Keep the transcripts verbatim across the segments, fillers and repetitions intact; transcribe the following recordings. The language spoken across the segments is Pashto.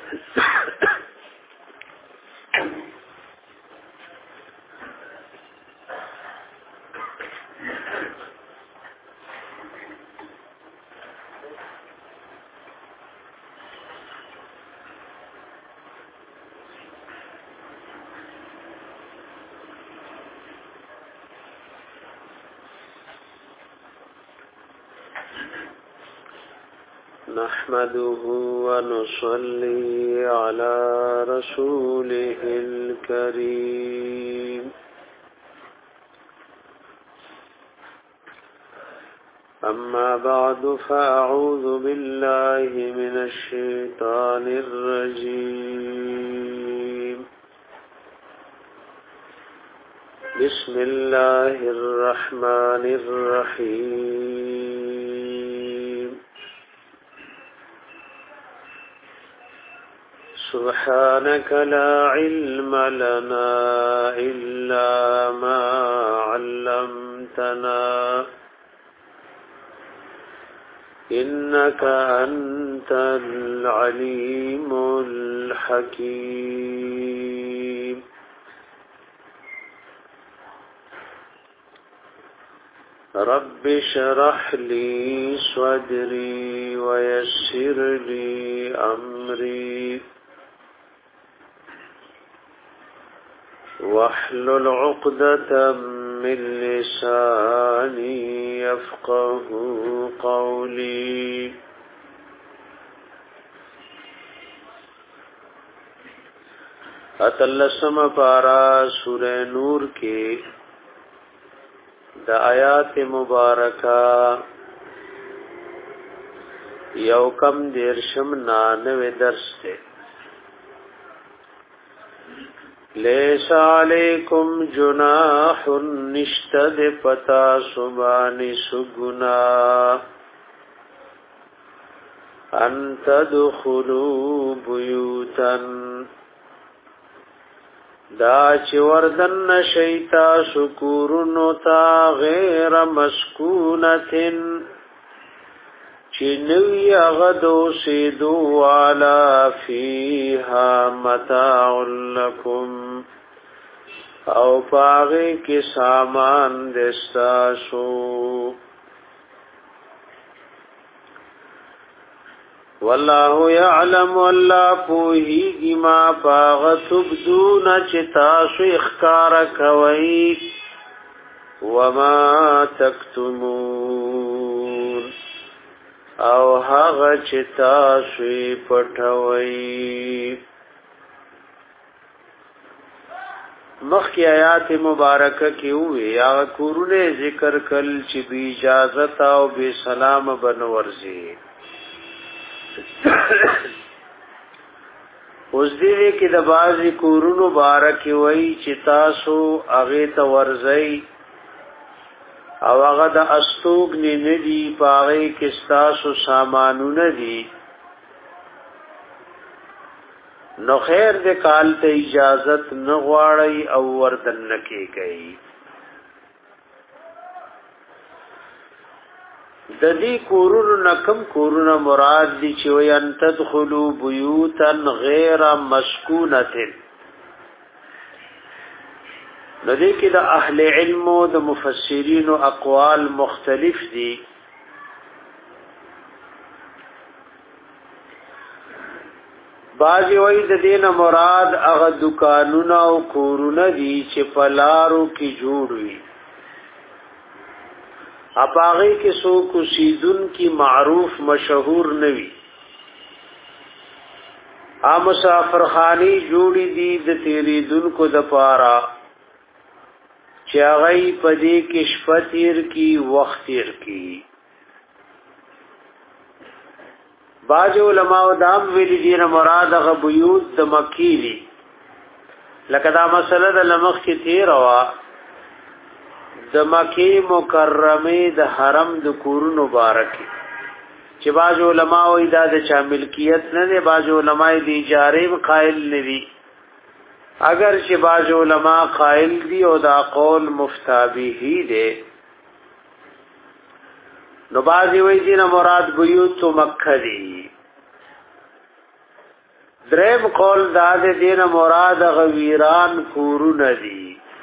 نحمده ونصلي على رسوله الكريم أما بعد فأعوذ بالله من الشيطان الرجيم بسم الله الرحمن الرحيم سبحانك لا علم لنا إلا ما علمتنا إنك أنت العليم الحكيم رب اشرح لي صدري ويسر لي أمري واحلل عقدة من لساني يفقه قولي اتلسم پارا سورہ نور کے دا آیات مبارکہ یوکم دیرشم نانوے درس تے لیس علیکم جناح نشتد پتا سبانی سگنا ان تدخلوا بیوتا دا چی وردن شیطا سکورنو تا غیر مسکونتن چی نوی اغدو سیدو علا فیها متاع لکم او پاغی کی سامان دستاسو واللہ یعلم واللہ پوہیگی ما پاغ تبدون چتاسو اخکار کوئی وما تکتمون او هغه چتا سوی پټوي مخی آیات مبارکه کې وی یا کورونه ذکر کل چې بی اجازه او بی سلام بنورزي اوس دې کې د بازي کورونو مبارک وی چې تاسو هغه ته ورځي او هغه د استوګ نه ندي پاره کې ستاسو سامانونه دي نو خیر دې کال ته اجازت نه غواړي او وردن نکي کوي د دې کورونو نکم کورونو مراد دي چې وي ان تدخلوا بيوتا غیر مسكونه ندی کې د اهل علم او د مفسرین او اقوال مختلف دي بعضی وایي د دین مراد هغه دکانونه او کورونه دي چې پلارو کې جوړ وي اپاغه کې سو کو سیدن کی معروف مشهور نوي ا مسافر خانی جوړی دي د تیریدن کو د پارا چاغی پدی کې شپتیر کی وختیر کی باج علماء دام ویل دي نه مراد غ بیوت د مکی دي لکه دا مسله د لمخ کې تیر وا د مکی مکرمه د حرم د کورونو مبارک چې باج علماء وی دا د چا ملکیت نه دي باج علماء دی اجاره قائل نه دي اگر چې باج علماء قائل دي او دا قول مفتابه دي نو بازی وی دینا مراد بیوت مکہ دی دریم قول دا د دین مراد غویران کورونه دي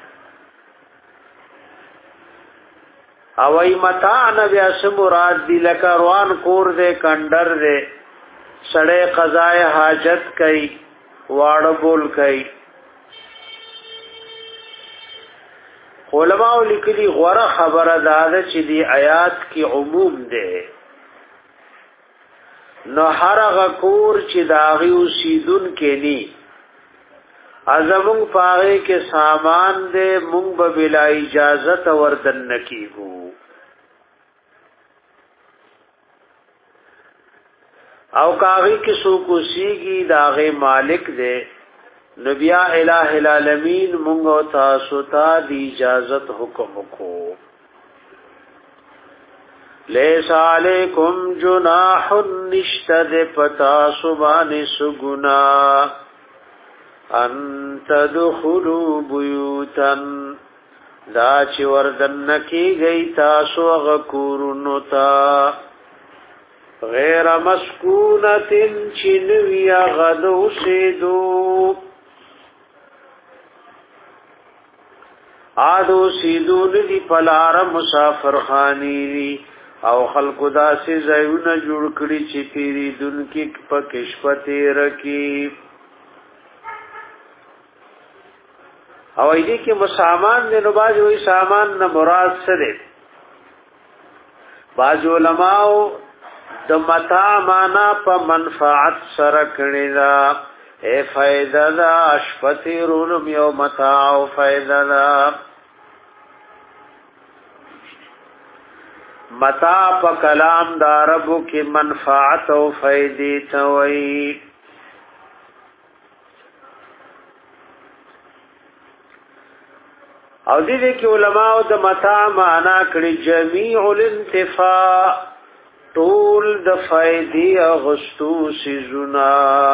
او ای متاع نه بیا سم مراد دی لکه روان کور دے کندر دے سړی قضای حاجت کوي واړه بول کوي علماء لیکلي غوړه خبره ده چې دی آیات کې عموم ده نو هر هغه کور چې داغي اوسیدون کې ني ازمون پاره کې سامان دې مونږ به بلا اجازه وردن نکیږو او کاغی کې سو کو سیږي داغه مالک دې نبیا الہ العالمین مونږ او تاسو ته دی اجازت حکم کو لیس علیکم جناح نشتد پتا سبان سگنا ان تدخلوا بیوتا دا چې وردن کی گئی تاسو غکورنو تا غیر مسکونت چنوی غدو سیدو آدو سیدون دی پلار مسافر خانی دی او خلق داسی زیون جوړ کړي چې پیری دن کی پکش پتی رکی او ایدی کې مسامان دی نو باز وی سامان نه مراد سره باز علماء د متاع معنا په منفعت سره کړي دا اے فائدہ دا اشپتی رونم یو متاع او فائدہ دا متاع په کلام د عربو کې منفعت او فائدې توي او دې کې علماء د متاع معنا کړي جميع الانتفاع طول د فائدې اغستو سيزنا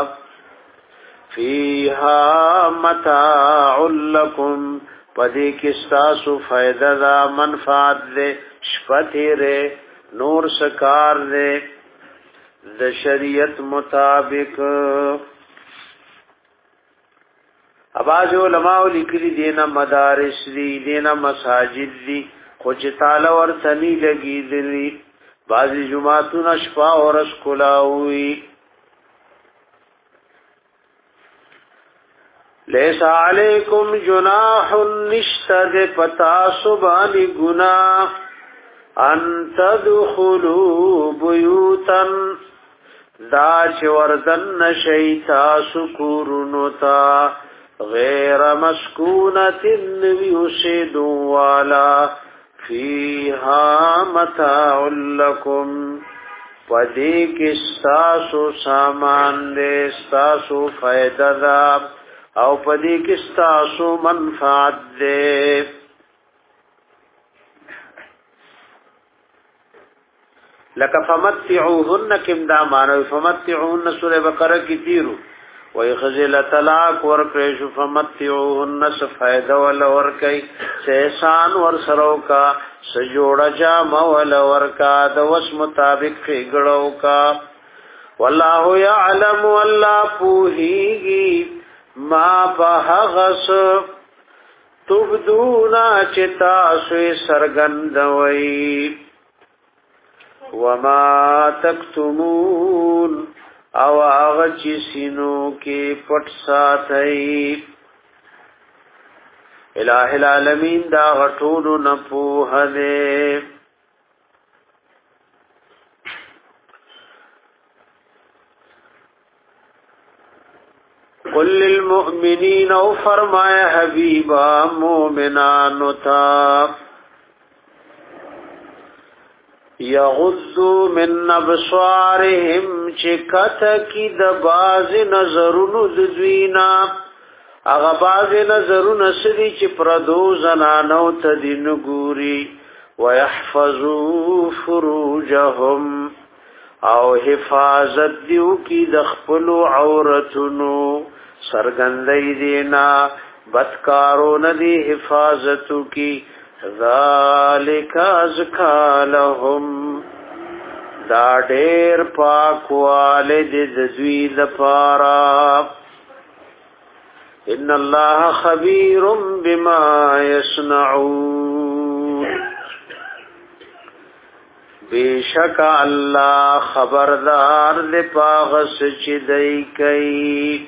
فيها متاع لكم پدې کې تاسو فائدہ دا منفعت دې شپته ره نور سکار دې د شریعت مطابق اواز علماء لیکلي دینا مدارس دی دینا مساجد دی خوچ تعالی ورتنی لګي دي بعضی جمعتون شپا اور اسکولاوي لیس علیکم جناح نشتد پتا سبانی گناہ ان تدخلوا بیوتا دا چه وردن نشیتا سکورنتا غیر مسکونت ویسدو والا فیها متاع لکم پدی کستاسو سامان دے استاسو فائدہ دا او پدی کستاسو منفعت دے لکه فمتعوهن کم دا مانو فمتعوهن سورہ بقرہ کی تیرو وی خزل طلاق ورکریش فمتعوهن سفائدہ والا ورکی سیسان ورسرو کا سجوڑا جام والا ورکا دوس مطابق خیگڑو کا واللہ یعلم واللہ پوہیگی ما بہغس تبدونا چتا سوی سرگندوئی وما تکتمون او آغا چی سینو کی پٹ ساتھئی الہ العالمین دا غطولو نپوہ دے قل للمؤمنین او فرمایا حبیبا مومنانو تا یغضو من ابصارهم چکت کی د باز نظرونو د دوینا اغه باز نظرونو سدي چې پردو زنانو ته دین ګوري ويحفظوا فروجهم او حفاظت دیو کی د خپل عورتونو سرګندې دینا بدکارو ندی حفاظتو کی ذالک ازکا لهم دا ډېر پاکواله د دوی لپاره ان الله خبير بما يصنعون بیشک الله خبردار دې پاغس چې دای کوي.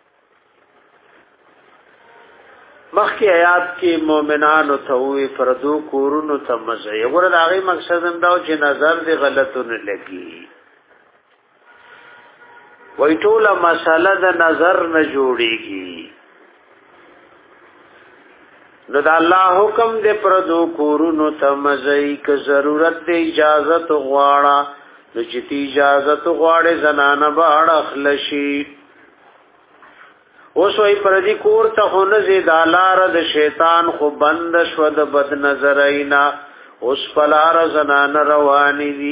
مخکې آیات کې مؤمنانو ته وی پردو کورونو ته مزه یې ګور دا غي مقصد هم دا چې نظر دې غلطونه لګي وای ټوله مساله د نظر نه جوړيږي نو دا الله حکم دې پردو کورونو ته مزه ک ضرورت دې اجازه غواړه نو چې اجازه غواړي زنانه باړه خلشي اوس وی پردی کور ته هونه زیدالار د شیطان خو بند شو د بد نظرینا اوس پلار زنان رواني دي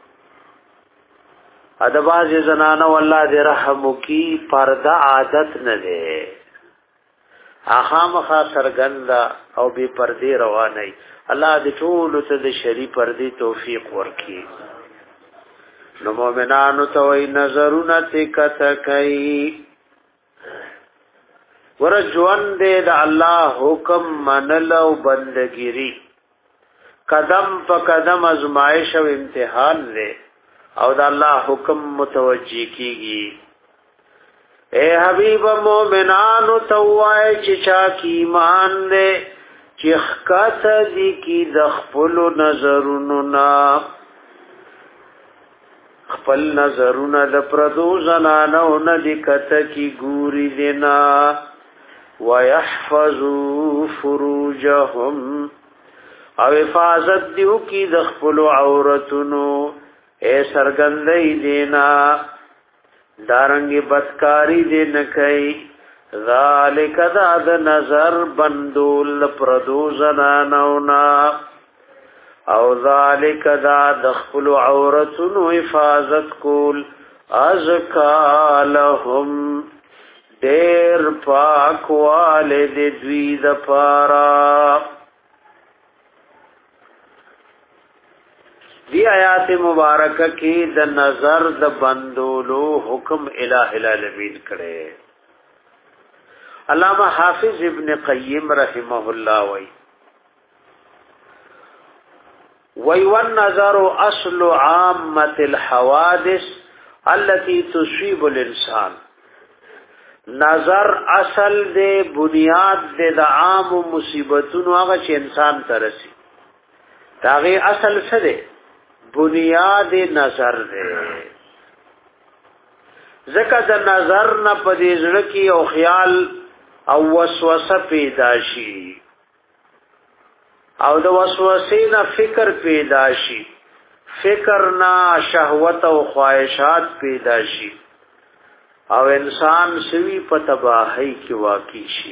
ادباز زنان والله دې رحم کی پرده عادت نه ده اخامخا سرګندا او به پردی رواني الله دې ټول ته د شری پردی توفیق ورکړي. نو مؤمنانو ته وی نظرونه تکته کوي ورجوان دې د الله حکم منل او بندګيري قدم په قدم ازمائش او امتحان دې او د الله حکم متوجي کیږي. اے حبیب مومنانو توای چې چا کی ایمان دې چې خکات دي کی د خپل نظرونو نا خپل نظرونه د پردو زنانو نه دي کته کی ګوري دینا ويحفظوا فروجهم او حفاظت دیو کی د خپل عورتونو اے سرګندې دینا دارنګي بدکاری دې نه کوي ذالک دا د نظر بندول پردو زنانو نا او ذالک دا د خپل عورتونو حفاظت کول ازکا لهم دیر پاک والد دوی د پارا. دی آیات مبارکه کې د نظر د بندولو حکم الہ العالمین کړي. علامہ حافظ ابن قیم رحمه الله وی وی والنظر اصل عامه الحوادث التي تصيب الانسان. نظر اصل دې بنیاد دې د عام مصیبتونو هغه چې انسان ترسي داغه اصل څه دی بنیاد نظر دې زکه د نظر نه پدې ځړ کې او خیال او وسوسه پیدا شي او د وسوسې نه فکر پیدا شي فکر نه شهوت او خواهشات پیدا شي او انسان سوی په تباہی کې واقع شي.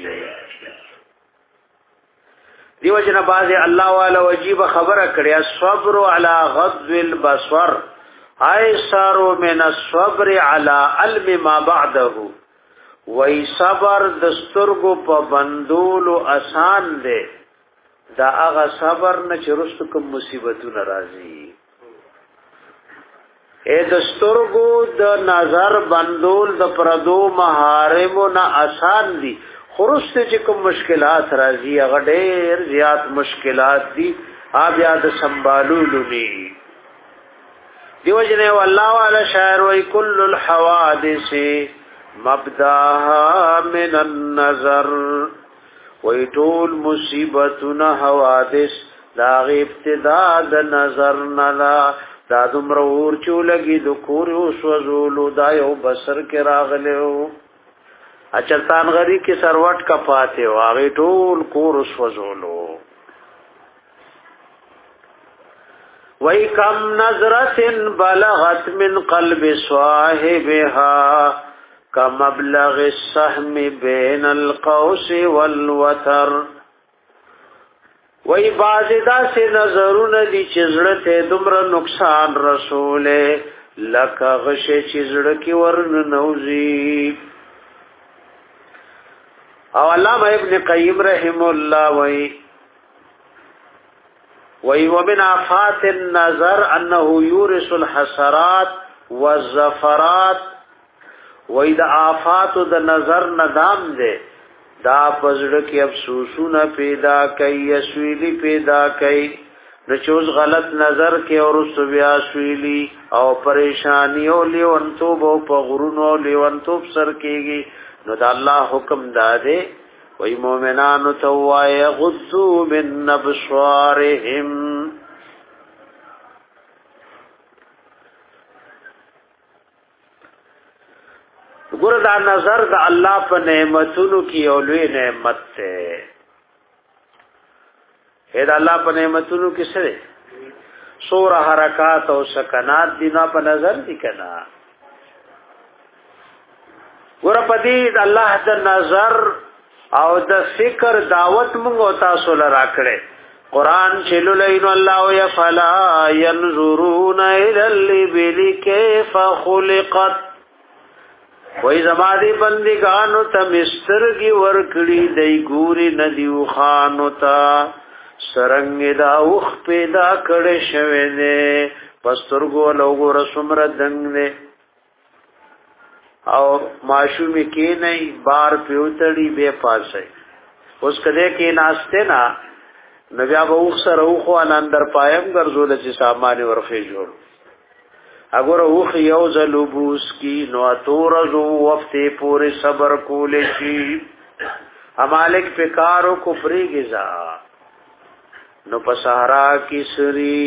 دیو جن باز الله والا وجيب خبره کړیا صبر علی غض البصر ایسر من الصبر علی علم ما بعده وای صبر دسترګو په بندولو آسان دی دا هغه صبر نه چې رستو کوم مصیبتونه راځي. اے دستورگو د نظر بندول د پردو محارمو نا آسان دی خرست چې کوم مشکلات راځي هغه ډېر زیات مشکلات دي آب یاد سنبالولو نی دیو جنه والله والا شاعر وی کل الحوادث مبداها من النظر وی ټول مصیبتونه حوادث دا ابتدا د نظر نه دا دومره ور چولګي د کور او سوزولو دا یو بسر کې راغلو اچتان غری کې سروټ کا پاتې او هغه ټول کور سوزولو وای کم نظرتن بلغت من قلب صاحبها کمبلغ السهم بین القوس والوتر وای بازدا سے نظرون دی چزړه دومره نقصان رسوله لکه غشه چزړه کی ورن نوزی. او علامہ ابن قیم رحم الله وای وی ومن آفات النظر انه یورث الحسرات والزفرات وی دا آفات د نظر ندام دے دا پزړه کې افسوسونه پیدا کوي اسویلی پیدا کوي نچوز غلط نظر کې اور بیا سویلی او پریشانی او لیونتوب او پغرونو لیونتوب سر کېږي نو دا الله حکم داده وی مومنانو توای غضوا من ابصارهم ګور دا نظر د الله په نعمتونو کې او لوی نعمت ده اې دا الله په نعمتونو کې سره سور حرکات او سکنات دینا په نظر دي کنا ګور په دې د الله د نظر او د فکر دعوت موږ تاسو لرا کړې قران چلو لین الله یفلا ينظرون الى الابل كيف خلقت وای زمادي بندګانو ته مسترګي ورکړي دای ګوري ندیو خانو ته سرنګ دا وخ پیدا کړي شوه نه پسترګو لوګو رسمر دنګ نه او معشومی کې نه بار پیوتړي به پاسه اوس کده کې ناشته نا نو بیا به اوخ سره اوخ اندر پایم ګرځول چې سامان ورخه جوړ اگر اوخ یو زلوبوس کی نو اتورزو وفته پورے صبر کول شي امالک پکارو کو پری غزا نو پسہرا کی سری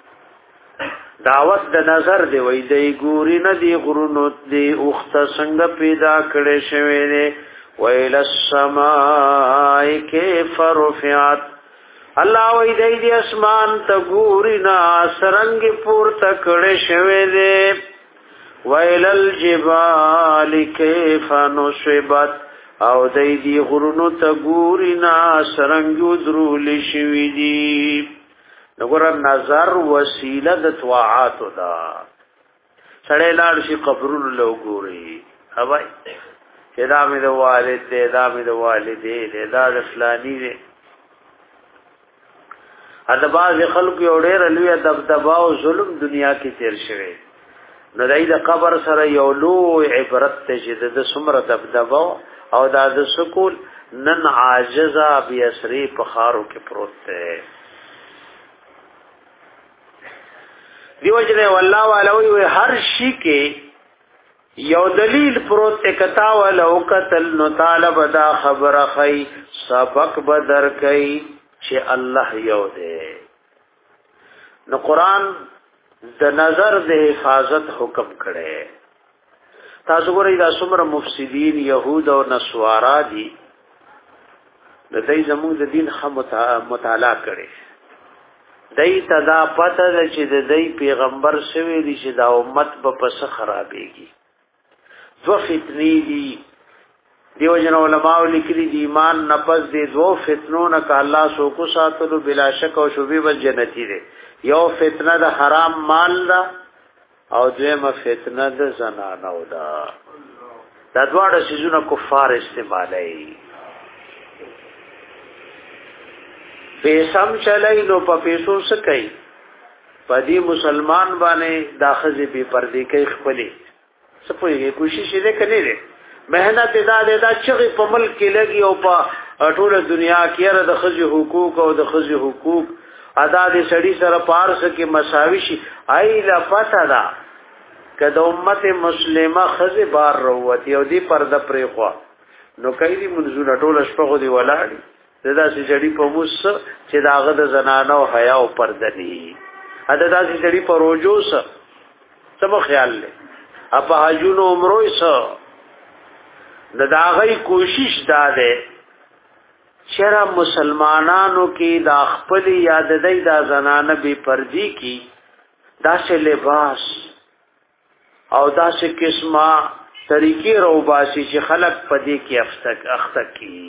دعوت د نظر دی وای دی ګوري نه دی غرونو دی اوخت څنګه پیدا کړي شوی دی ویل السماء کیف رفعت الله وای دی د اسمان ته ګوري نه سرنګ پور ته کړي شوی دی ویل الجبال کیف نصبت او دی دی غرونو ته ګوري نه سرنګ درول شوی دی نګور نظر وسیله د طاعات دا سړی لاړ شي قبرونو له ګوري هواي دا مې د والد دې دا مې د والدې دا د فلانی دې اته باز خلق یو ډېر لوی دبدبا او ظلم دنیا کې تیر شوی نو دای د قبر سره یو لوی عبرت ته چې د سمره دبدبا او د سکول نن عاجزه بی اسری په خارو کې پروت دی دیو جنے والله والوی هر شي کې یو دلیل پروت کتا ولو قتل نو طالب دا خبره خی سبق بدر کئ چې الله یو دی نو قران د نظر د حفاظت حکم کړي تاسو ګورئ دا څومره مفسدين يهود او نصارا دي د دې زموږ د دین خه مطالعه کړي دای ته دا پته ده چې د دې پیغمبر شوی دی چې دا امت په پس خرابېږي دو فتنې دي دیو جن علماء لیکلي دي ایمان نفس دي دو فتنو نه ک الله سو کو ساتلو بلا شک او شوبې ول جنتی دي یو فتنه د حرام مال دا او دویمه فتنه د زنانو دا دا دواړه سيزونه کفار استعمالي پیسم چلای نو په پیسو سکای پدی مسلمان باندې داخذ به پردي کوي خپلې سپوږی کوشش دې کړي دې مهنت ادا ادا چې په ملک کې لګي او په ټوله دنیا کې را د خزي حقوق او د خزي حقوق ادا دې سړي سره پارس کې مساوي شي آی لا پتا دا کله امت مسلمه خزي بار وروت یو دې پرده پرې خو نو کوي دې منځونه ټوله شپه دې ولاړی ددا سي جړي په موس چې داغه د زنانو حیا او پرده دي ادا سي جړي په روزو سره سم خیال لې اپا حجونو عمرو سره داغه کوشش داده چیرې مسلمانانو کې د خپل یاد دی دا زنانه به پردي کی دا سه لباس او دا سه قسمه طریقې روباسي چې خلق پدې کې افتک اختک کی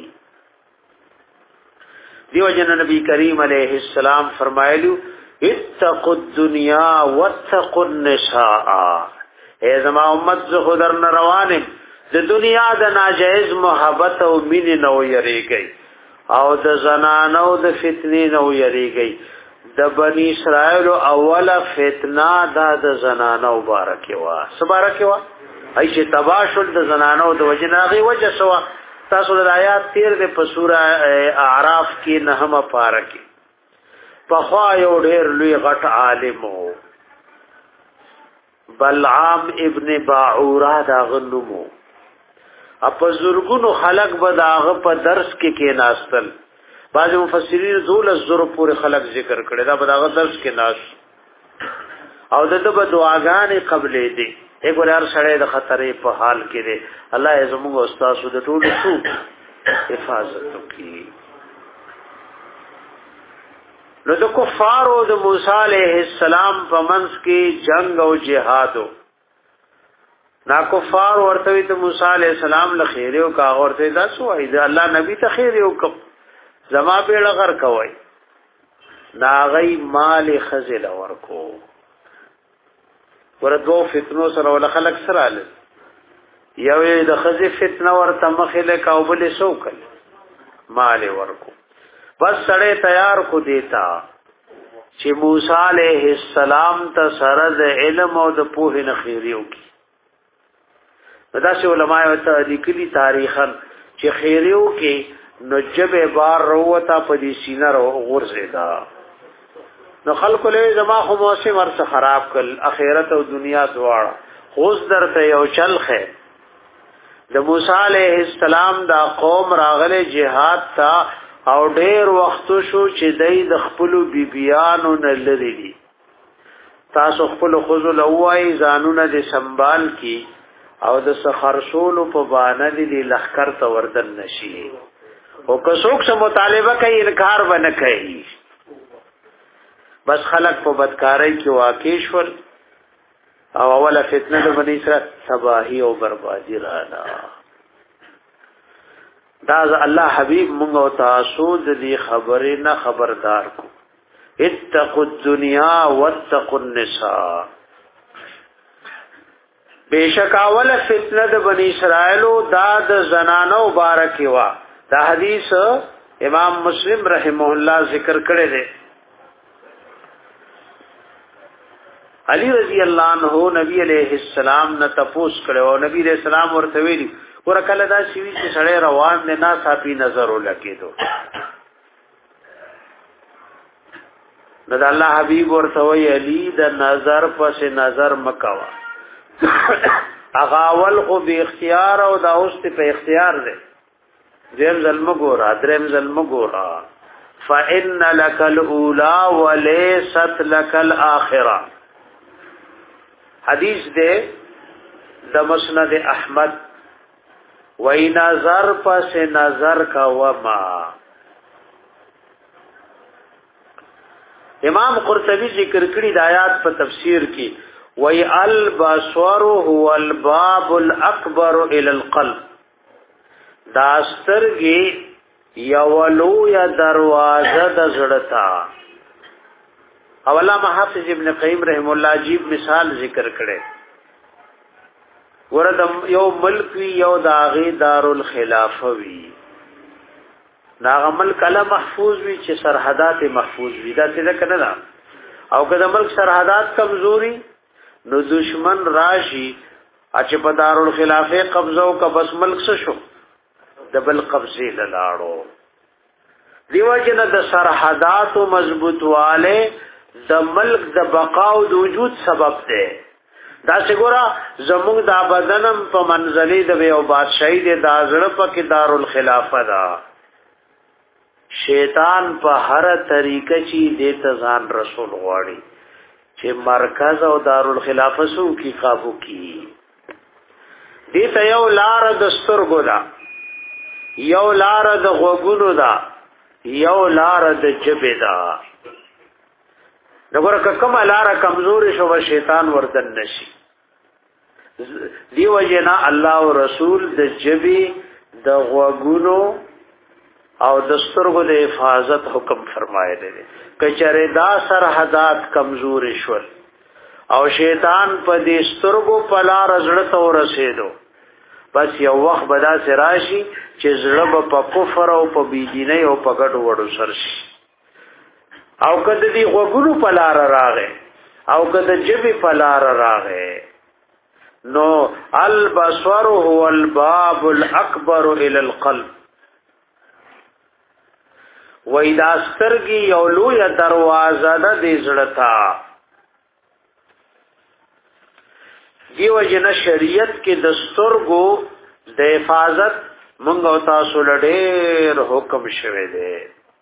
دیو جن نبی کریم علیہ السلام فرمایلو اتقوا الدنيا واتقوا النساء اے زما امت زه خدر نه روانم د دنیا د ناجائز محبت او مين نو یریږي او د زنانو د فتنې نو یریږي د بنی اسرائیل اوله فتنه دا د زنانو مبارکه وا سبارکه وا ای چې تباشل د زنانو د وجناغي وجه سوا تاسو د آیات تیر د په سوره اعراف کې نهمه پارکه په خوا یو ډېر لوی غټ عالم بلعام ابن باعوره دا غنمو اپ زرګونو خلق به داغه په درس کې کې ناستل بعض مفسرین ذول الزر پورې خلق ذکر کړي دا به داغه درس کې ناس او دغه په دعاګانې قبلې دي ایګور هر سړی د خطرې په حال کې دی الله یې زموږ استاد د ټول څو حفاظت وکړي. نو د کفارو د موسی علیہ السلام په منځ کې جنگ او جهادو نا کفار ورته د موسی علیہ السلام له خیر او کا ورته دا سو ای دا الله نبی ته خیر او کو زما به لغر کوي نا غي مال خزل ورکو ورته فتنو سره ول خلق سره ال یو د خزل فتنه ورته مخله کا وبل سوکل مال ورکو بس سړی تیار کو دیتا چې موسی علیہ السلام ته سره د علم او د پوهې نه خیریو کی دا چې علماء ته لیکلي تاریخا چې خیریو کې نجب بار وروته په دې سینه غورځیدا نو خلکو له زما خو موسم ورڅ خراب کړ اخرت او دنیا دواړه خوش درته یو چل خې د موسی علیہ السلام دا قوم راغله jihad تا او ډېر وخت شو چې دای د خپل بیبيانو نه لري دي تاسو خپل خذل اوای ځانونه دې سنبال کی او د سخرسول په باندې دې لخر ته وردن نشي او که څوک څه مطالبه کوي انکار ونه کوي بس خلق په بدکارۍ کې واقع شول او اوله فتنه د بنی اسرائیل تباہی او بربادی راځه دا الله حبیب مونږ او تاسو د دې خبرې نه خبردار کو اتقوا الدنيا واتقوا النساء بیشک اول فتنه د بنی اسرائیل دا د زنانو مبارک وا دا حدیث امام مسلم رحمه الله ذکر کړی دی علی رضی الله عنه نبی علیہ السلام نه تپوس کړو او نبی علیہ السلام ورته ویلي ورکله دا شوی چې سړی روان نه نا صافي نظر ولکېدو نو د الله حبیب ورته وی علی د نظر پس نظر مکوا اغاول خو به اختیار او دا اوست په اختیار دی زم ظلم ګورا درم ظلم ګورا فان لك الاولى وليست لك الاخره حدیث دے د مسند احمد وی نظر پس نظر کا وما امام قرطبی ذکر کړی د آیات په تفسیر کې وی البصر هو الباب الاکبر الى القلب دا سترګي یولو یا دروازه د زړه او علامہ حافظ ابن قیم رحم الله عجیب مثال ذکر کړي ورته یو ملک یو داغي دارالخلافه وی دا ملک کله محفوظ وی چې سرحدات محفوظ وی دا څه کنه دا او کله ملک سرحدات کمزوري نو دشمن راشي چې په دارالخلافه قبضه او کا بس ملک څه شو د بل قبضه لاړو دیو جن د سرحدات مضبوط والے د ملک د بقا او د وجود سبب ده دا څنګه زموږ د بدنم په منزلې د یو بادشاہي د دازړه په کې دارالخلافه دا شیطان په هر طریقه چې د تزان رسول غواړي چې مرکز او دارالخلافه سو کی قابو کی دې ته یو لار د سترګو دا یو لار د غوګونو دا یو لار د جبه دا دغه کومه لار کمزوري شو شیطان وردن نشي دیو جنا الله او رسول د جبي د غوګونو او د سترګو د حفاظت حکم فرمایلی دی کچره دا سرحدات کمزوري شول او شیطان په دې سترګو په لار زړه ته ورسېدو بس یو وخت بدا سراشي چې زړه په کفر او په بيدینۍ او په ګډ وډو سرشي او کده دی غوګونو په لار راغې او کده جبې په لار راغې نو البصر هو الباب الاكبر الى القلب و اذا سترګي یو لوی دروازه ده د زړه ته دیو جن شریعت کې د سترګو د حفاظت مونږ او تاسو لډېر حکم شوه دی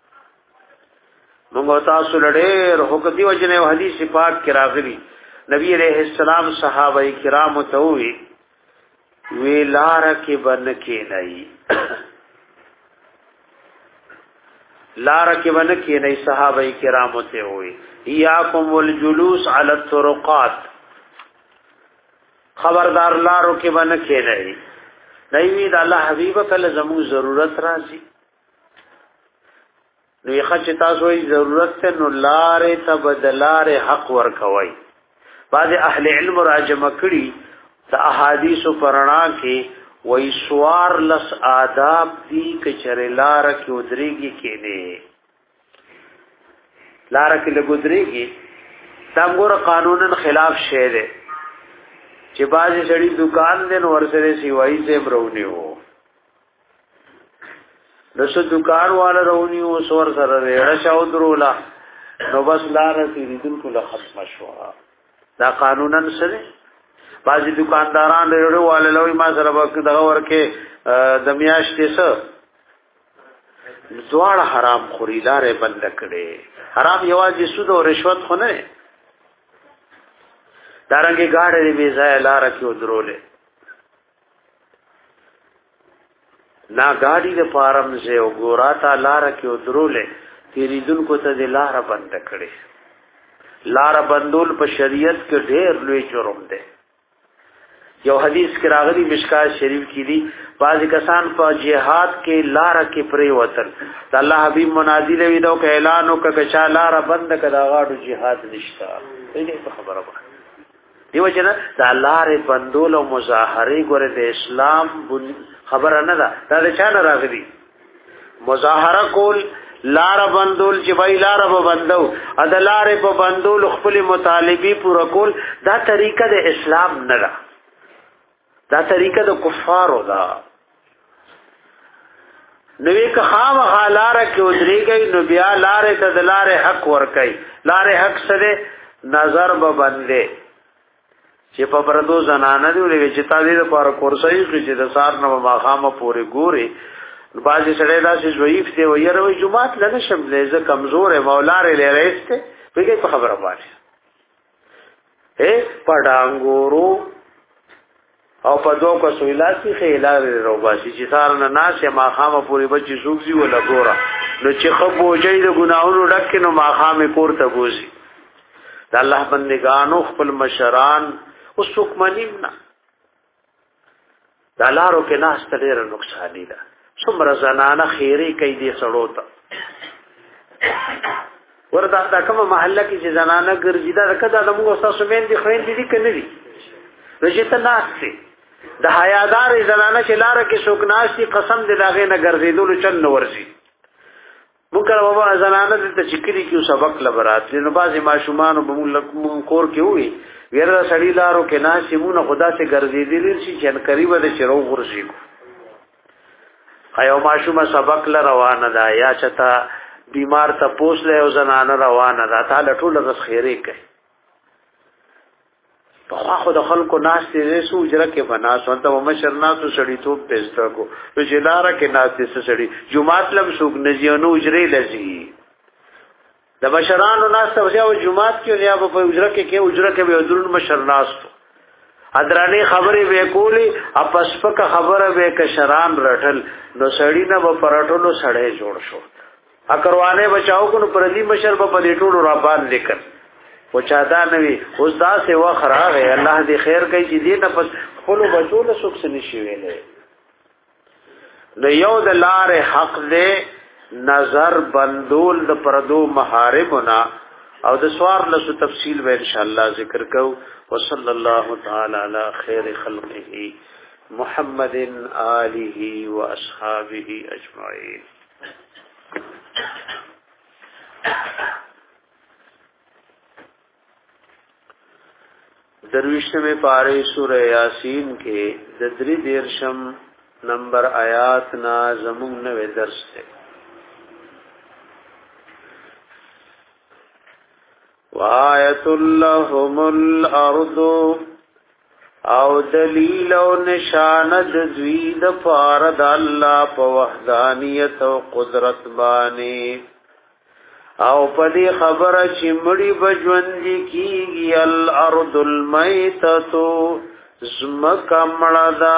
مونږ او تاسو لډېر حکم دیو جن یو حدیث پاک کې راغلی نبی علیہ السلام صحابه کرام ته وی ویلار کې بن کې نه لار کې بن کې نه صحابه کرام ته وی یاکم والجلوس علی الطرقات خبردار لارو کې بن کې نه نه وی د الله حبیب کله زمو ضرورت راځي نو یې خچ تاسو یې ضرورت ته نو لارې ته بدلار حق ورکوي بعض اهل علم راجمه کړي د احادیث پرانا کې وای سوار لس آداب دی کچره لار کې ودرېږي کې نه لار کې لګودرېږي دا ګور قانونن خلاف شی دی چې بازي سړي دکان دین ورسره سیوای سے برونی وو دسو دکان والا رونی وو سور سره ریړه چاو درولا نو بس لار تیریدل کله ختم شو دا قانونن سره بازي دکانداران ریړه والا لوي ما سره وخت دغه ورکه د میاشتې سره دواړه حرام خریدارې بند کړي حرام یوازې سود او رشوت خو نه دارنګي گاډې به ځای لار کې ودرولې نا گاډي د فارم سے وګورا تا لار کې ودرولې تیریدون کو ته د لار بند کړي لار بندول په شریعت کې ډېر لوی جرم دی یو حدیث کې راغلی مشکات شریف کې دی بعض کسان په جهاد کې لار کې پرې وتل د الله حبیب منادی له ویدو کې اعلان وکړه چې لار بند کړه غاړو جهاد نشتا دې خبره ده دیو جن دا لارې بندول او مظاهره ګوره د اسلام خبره نه ده دا چا نه راغلي مظاهره کول لار بندول چې وای لار به بندو ا د لارې په بندول خپل مطالبي پوره کول دا طریقه د اسلام نه ده دا طریقه د کفارو ده نوې که خام حالاره کې ودرېږي نو بیا لارې ته د لارې حق ورکړي لارې حق سره نظر به بندې چې په پردو زنانه دی ولې چې تاسو د پاره کورسای چې د سار نه ماخامه پورې ګوري بعضی سړی دا چې ضعیف دی و یره وي جمعات لنه شم لزه کمزور ہے مولا لري لريسته په په خبره باندې اے پډانګورو او په دوه کو سویلاتی خیلار روباسي چې سار نه ناس ماخامه پورې بچي سوګزي ولا ګورا نو چې خو بوجي د ګناونو ډک نو ماخامه کور ته بوزي د الله بندگانو خپل مشران او سوکمنیم نه د لارو کې ناس ته ډېر نقصان دي څومره زنانه خیری کوي دې سړو ته ورته دا کومه محله کې چې زنانه ګرځي دا کدا د موږ تاسو مين دي خوين دي کنه دي رجته ناس دي د حیادار زنانه چې لار کې سوکناش دي قسم دې لاغې نه ګرځېدل چن ورسي مونږه بابا زنانه ته چکري کیو سبق لبرات نو بازي ماشومان وبمون کور کې وي ویره سړی لارو کې ناشمونه خدا سے ګرځېدل شي چې قریب ده چې رو ورشي ایو ماشومه سبق ل روانه ده یا چتا بیمار ته پوس له زنانه روانه ده تعالی ټول د خیره کوي په خو د خلکو ناس دې رسو اجره کې بناس وانت مشر ناسو سړی ته پېستا کو په جلاره کې ناس دې سړی جمعات لم سوق نزيونو اجره لذي د بشرانو ناس ته او جمعات کې یا په اجره کې کې اجره کې به درون مشر ناس ادرانی خبرې وکولي اپس پک خبره وک شران رټل نو سړی نه په پرټولو سړې جوړ شو اکروانه بچاو کو پر دې مشر په دې ټولو را باندې کړ و چادا نوی اوس دا سه وخت راغی الله دې خیر کوي چې دې نه پس خپل بچو له سوک سني شي ویلې نو یو د لار حق دې نظر بندول د پردو محارمنا او د سوار له تفصیل به ان شاء الله ذکر کو وصلی الله تعالی علی خیر خلقه محمد آله واصحابہ اجمعین درویش میں پارے سورہ یاسین کے ددری دیرشم نمبر آیات نا زمون نوے درس تے وآیت اللہم الارض او دلیل او نشاند دوید پارد اللہ پا وحدانیت و قدرت بانی او پدی خبر چی مڑی بجوندی کیگی الارض المیتتو زمک مڑدا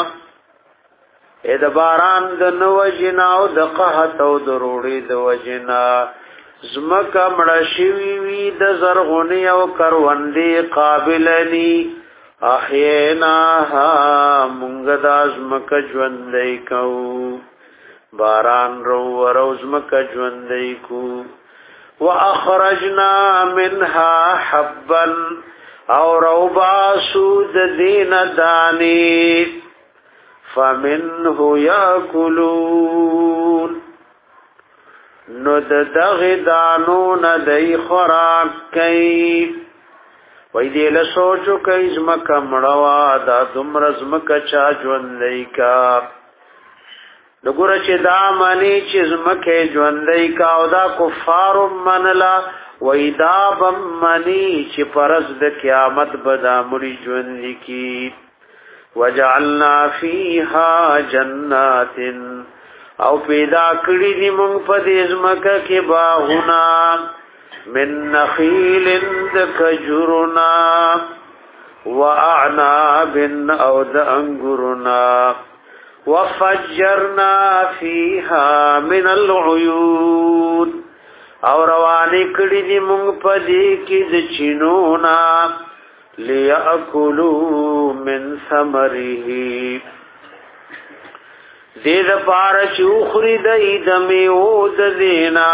اید باران د نوجنا او د قحط او د روڑی د وجنا زمک مڑا شوی وی د زرغنی او کروندی قابلنی احیناها منگد ازمک جوندی کو باران رو ورو زمک جوندی کو واخرجنا منها حبا او رو باسود دین دانی فمنه یاکلون نو دغ دانون دی خوراک کئی وی دیل سوچو کئی زمک مڑوا دا دمر زمک چا جوندی کا نگور چی دا منی چی زمک جوندی کا او دا کفار منلا وی دا بم منی چی پرز دا قیامت بدا مڑی جوندی کی وجعلنا فیها جنات او پیدا کړی دی مونږ په دې ځمکه کې باغونه من نخیل د کجورنا واعناب او د انګورنا وفجرنا فيها من العيون او روانې کړی دی مونږ په دې کې د چینونا ليأكلوا من ثمره دید پارچ اخری دی دمیو ددینا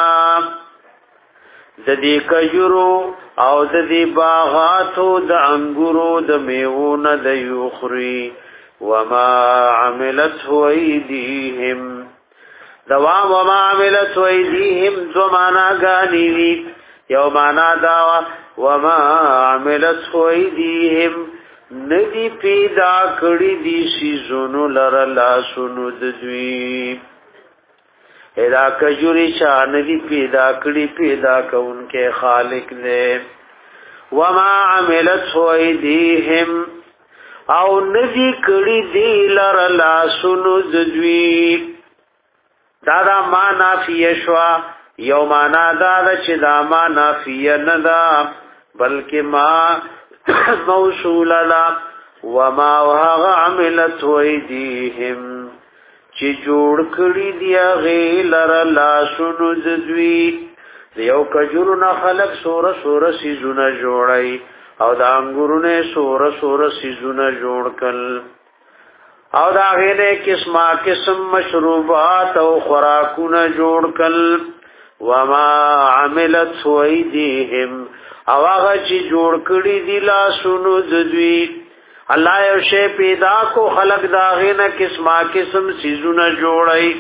ددی کجرو او ددی باغاتو د انگورو دمیون دی اخری وما عملت ایدیهم دوام وما عملت ایدیهم دو مانا گانی دی یو مانا داوا وما عملت ایدیهم ندی پیدا کړی دی سیزونو لر لاسونو ددوی ادا کجوری شان دی پیدا کړی پیدا کونکه خالق دے وما عملت ایدیهم او ندی کړی دی لر لاسونو ددوی دادا ما نافیه شوا یو معنا دا چې دا ما نافیه نه دا بلکې ما موصول لا وما وها عملت ایدیهم چې جوړ کړی دی غیلر لا شنو ذوی یو کجورنا خلق سور سور سيزونه جوړای او دا انګورونه سور سور سيزونه جوړ کړل او دا غینه قسمه قسم مشروبات او خوراکونه جوړ کړل وما عملت ایدیهم او هغه چې جوړ کړی دی لاسونو ددوی الله یو شی پیدا کو خلق داغه نه قسمه قسم سيزونه جوړای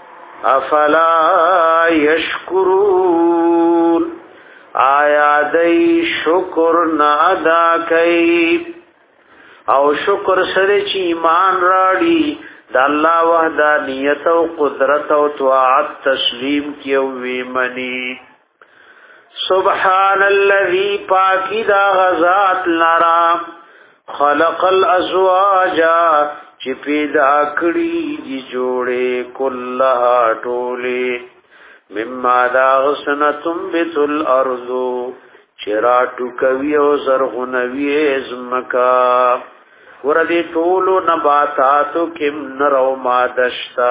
افلا یشکرون آیا دای شکر نه ادا کوي او شکر سره چې ایمان راړي د الله وحدانیت او قدرت او طاعت تسلیم کیو وی منی سبحان الذي پاکی دا غزات لرا خلق الازواج چې پیدا کړی دی جوړې کلها ټوله مما دا غسنتم بت الارض چراټو کوي او زرغونوي ازمکا ورته ټولو نباتاتو کم نرو مادشتا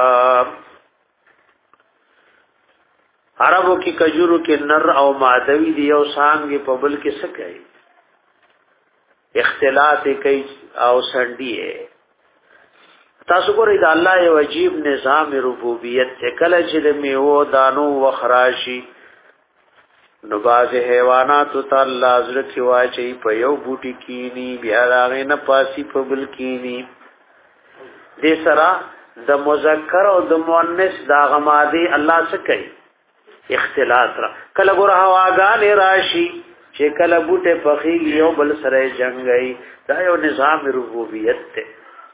عربو کی کجورو کې نر او مادوی دی او سانګي په بل کې څه کوي اختلاط کوي او سندي تاسو ګورئ دا الله یو عجیب نظام ربوبیت ته کله چې د میوه دانو وخراشي نو باز حیوانات ته الله حضرت واچي په یو بوټي کینی بیا راغې نه پاسي په بل کینی دې سره د مذکر او د مؤنث دا غمادي الله څه کوي اختلاط را کله ګور هواګان راشي چې کله بوټه پخې یو بل سره جنگي دا یو نظام ربوبیت ته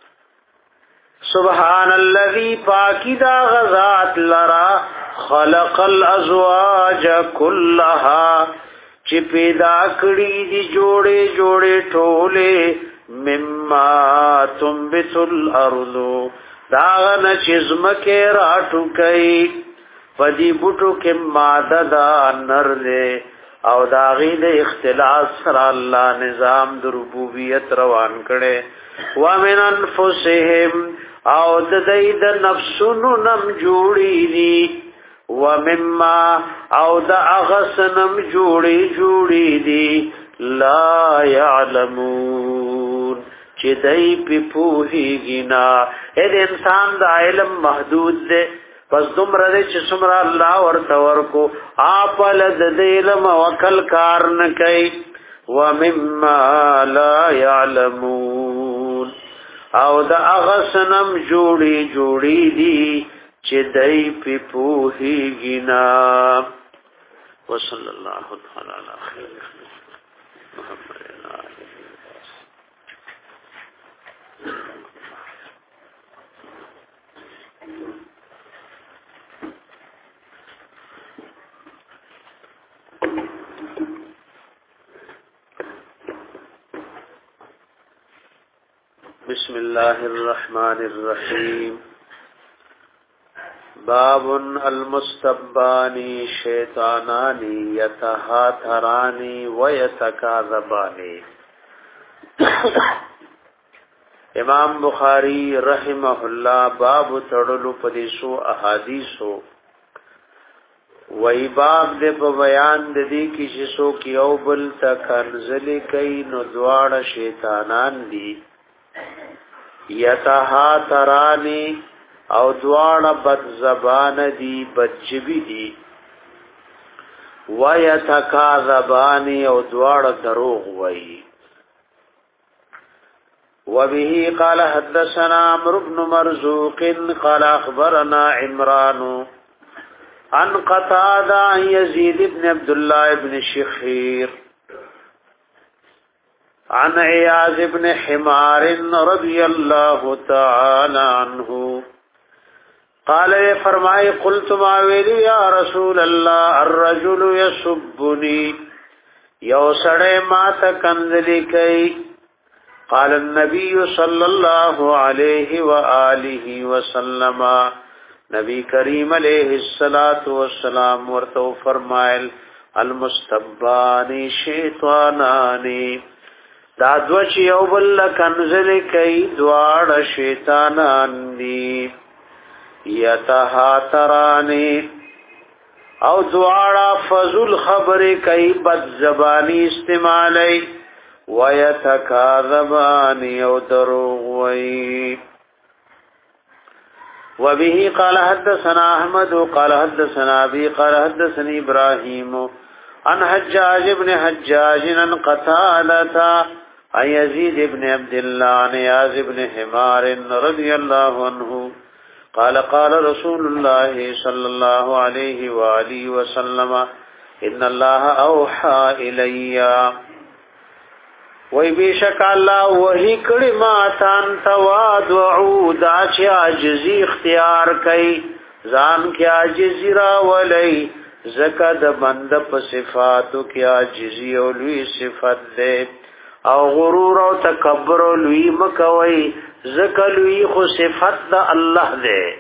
سبحان الذي پاکی دا غزات لرا خلق الازواج كلها چې پیدا کړی دي جوړې جوړې ټوله مما تنبت الارض دا نه چې زمکه راټو کوي پدی بوټو کې ماده دا نر له او دا غي د اختلاف سره الله نظام د ربوبیت روان کړي ومن انفسهم او د دې د نفسونو نم جوړی دي ومما او د اغسنم جوړی جوړی دي لا يعلمون چې دای په پوهیږي نه اې انسان د علم محدود دی پس دومره دې چې څومره الله ورته ورکو اپل د علم وکل کار نه کوي ومما لا يعلمون او د اغسنم جوړی جوړی دي چې دای په پوهیږي نه وصلی الله تعالی علی خیر محمد بسم الله الرحمن الرحيم باب المستباني شیطانانی یتهاترانی ویتکاذبانی امام بخاری رحمه الله باب تړلو پدیسو احادیثو وی باب دې په بیان د دې کې چې سو کې او بل تکنزل کوي نو دواړه شیطانان دي یتهاترانی او دواړه بد زبان دي بدجبی دي ويتکاذبانی او دواړه دروغ وایي وبه قال حدثنا عمرو بن مرزوق قال اخبرنا عمران عن قتادة عن يزيد بن عبد الله بن شخير عن عياذ بن حمار رضي الله تعالى عنه قال فرمائے قلت ما ویلی یا رسول الله الرجل يسبني یو سړی ما ته کنځلي کوي قال النبي صلى الله عليه واله وسلم نبی کریم علیہ الصلات والسلام ورته فرمایل المستبانی شیطانانی دا دو چې یو بل کنځلي کوي دواړه شیطانان دي یتهاترانی او دواړه فضل خبره کوي بد زبانی استعمالي ويتكاذبان او دروغ وي وبه قال حدثنا احمد قال حدثنا ابي قال حدثني ابراهيم عن حجاج بن حجاج عن قتادة عن يزيد بن عبد الله عن عياذ بن حمار رضي الله عنه قال قال رسول الله صلى الله عليه وآله وسلم ان الله اوحى الي وی بیشک الله وحی کړي ما تان تواضع دا چې عاجزی اختیار کړي ځان کې عاجزی را ولي زکه د بنده په صفاتو کې عاجزی او لوی صفت ده او غرور او تکبر او لوی مکوي زکه لوی خو صفت د الله ده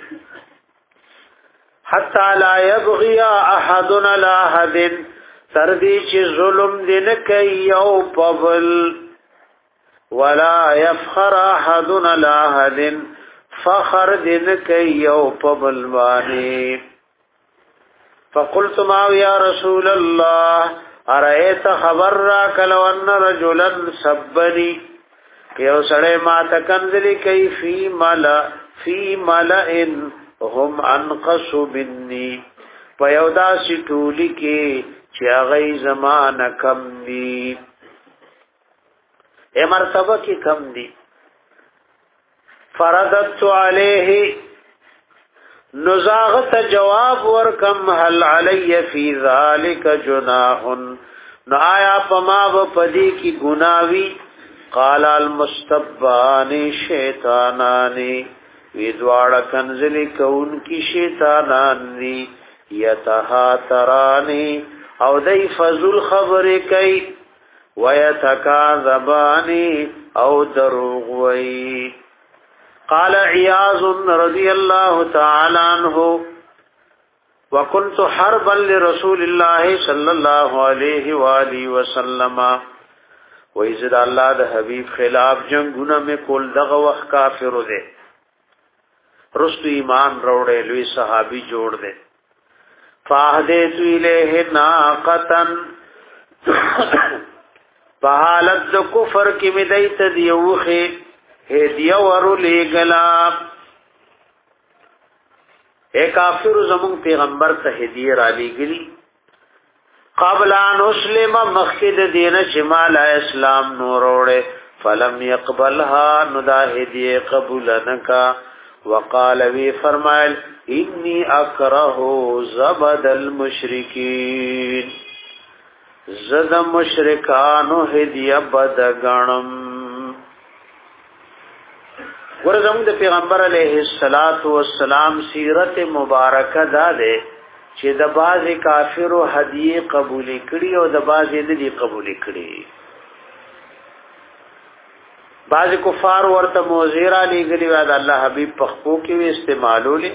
حتا لا يبغي احد على احد تر دې چې ظلم دې نه کوي او پبل ولا يفخر احد على احد فخر دې نه کوي او پبل باندې فقلت ما يا رسول الله ارأيت خبر را کلو ان رجلا سبني یو سړی ما تکنزلی کوي فی ملا فی ملئن هم انقص مني پيودا سی ټولی کې چې هغه زمانہ کم دي اے مرتبه کې کم دي فردت علیه نزاغت جواب ورکم هل علی فی ذلک جناح نو آیا پما و پدی کی گناوی قال المستبان شیطانانی وی دوار کنزلی کون کی شیطانان دی یتہاترانی او دی فضل خبر کئی ویتکاذبانی او دروغ وی قال عیاض رضی اللہ تعالی عنہ وکنت حربا لرسول اللہ صلی اللہ علیہ وآلہ وسلم ویزد اللہ دا حبیب خلاف جنگونا میں کول دغ وقت کافر دے رستو ایمان روڑے لوی صحابی جوڑ دے فاہدیتو الیہ ناقتن فحالت دا کفر کی مدیت دیوخی ہیدیو ورو لیگلا اے کافر زمون پیغمبر ته هدیه را لګلی قبل ان اسلم مخکد دین جمال اسلام نور وړه فلم يقبلها ندا هدیه قبول نکا وقال وی فرمایل انی اکره زبد المشرکین زد مشرکانو هدیه بدغنم ورزم د پیغمبر علیه الصلاۃ والسلام سیرت مبارکه دا ده چې د باز کافرو هدیه قبول کړي او د باز یې نه قبول کړي باز کفار ورته موزیرا لګلی و د الله حبیب پخپو کې استعمالولې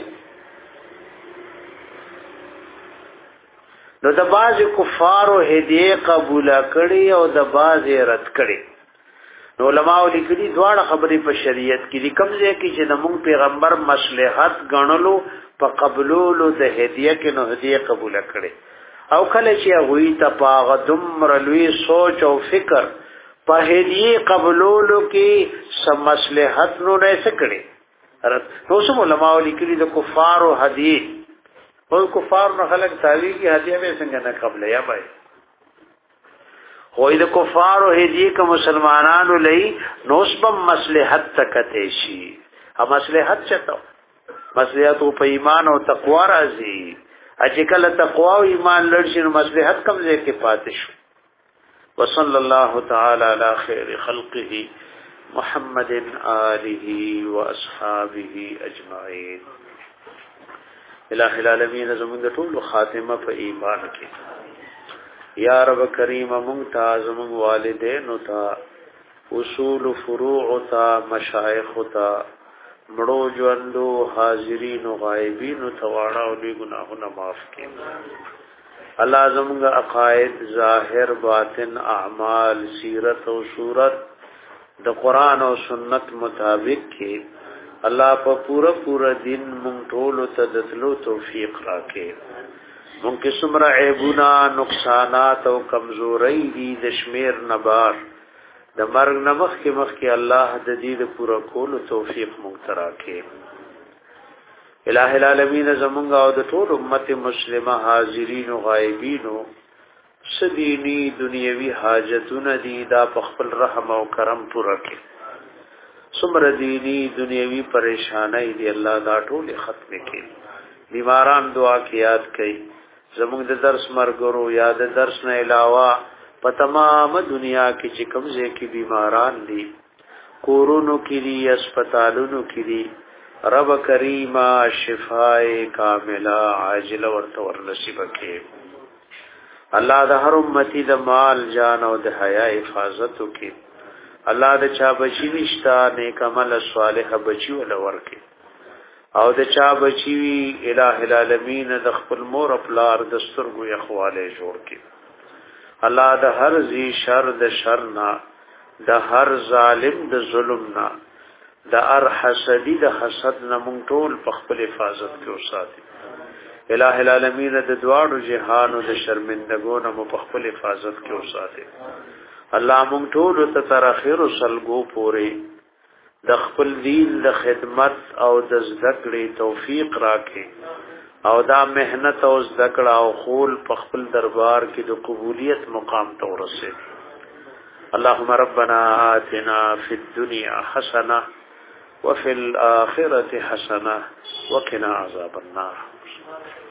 نو د باز کفارو هدیه قبول کړي او د باز یې رد کړي نو علماء لیکلي دواړه خبرې په شریعت کې دي کوم ځای کې چې د مونږ پیغمبر مصلحت غنلو په قبولولو د هدیه کې نو هدیه قبول کړي او کله چې هغوی ته پاغه دمر لوی سوچ او فکر په هدیه قبولولو کې سم مصلحت نو نه سکړي نو سم علماء لیکلي د کفارو هدیه او کفار نو خلک تعالی کی هدیه به څنګه نه قبل یا بھائی وې د کفارو هدیه ک مسلمانانو لئی نوسبم مصلحت تکته شي ا مصلحت چته مصلحت په ایمان او تقوا راځي اجکل تقوا او ایمان لړشي نو مصلحت کم ځای کې پاتې شو وصلی الله تعالی علی خیر خلقه محمد آله واصحابه اجمعین الہ العالمین زموږ ټول خاتمه په ایمان کې یا رب کریم ممتاز من والدین تا اصول فروع تا مشایخ تا مړو ژوندو حاضرین او غایبین تواړه او دی ګناهونه معاف کړي الله زموږ عقاید ظاهر باطن اعمال سیرت او صورت د قران او سنت مطابق کې الله په پورا پورا دین مونږ ټول ته د تلو توفیق راکړي مونږ سمرا عیبونا نقصانات او کمزوري دي د شمیر نبار د مرګ نمخ کې مخ کې الله د دې د پورا کولو توفیق مونږ تراکې الہ العالمین زمونږ او د ټول امت مسلمه حاضرین او غایبین سدینی دنیوي حاجتونه دي دا په خپل رحم او کرم پورا کړي سمر دینی دنیوي پریشانای دي الله دا ټول ختم کړي بیماران دعا کې یاد کړي زموږ د درس مرګرو یا د درس نه علاوه په تمام دنیا کې چې کوم ځای کې بیماران دي کورونو کې دي هسپتالونو کې دي رب کریمه شفای کامله عاجله ورته ورنصیب کړي الله د هر امتی د مال جان او د حیا حفاظت وکړي الله د چا بچی نشتا نیک عمل صالح بچی ول ورکړي او د چا بچی وی الہ العالمین د خپل مور خپلار د سترګو اخواله جوړ کړي الله د هر ذی شر د شر نه د هر ظالم د ظلم نه د هر حسدی د حسد نه مونږ ټول په خپل حفاظت کې اوساتي الہ العالمین د دواړو جهانو د شرمندګو نه مو په خپل حفاظت کې اوساتي الله مونږ ټول ته تر اخر سلګو پوري د خپل دین د خدمت او د ذکرې توفیق راکړي او دا مهنت او ذکر او خول په خپل دربار کې د قبولیت مقام ته ورسېږي اللهم ربنا آتنا فی الدنيا حسنه وفي الاخره حسنه وقنا عذاب النار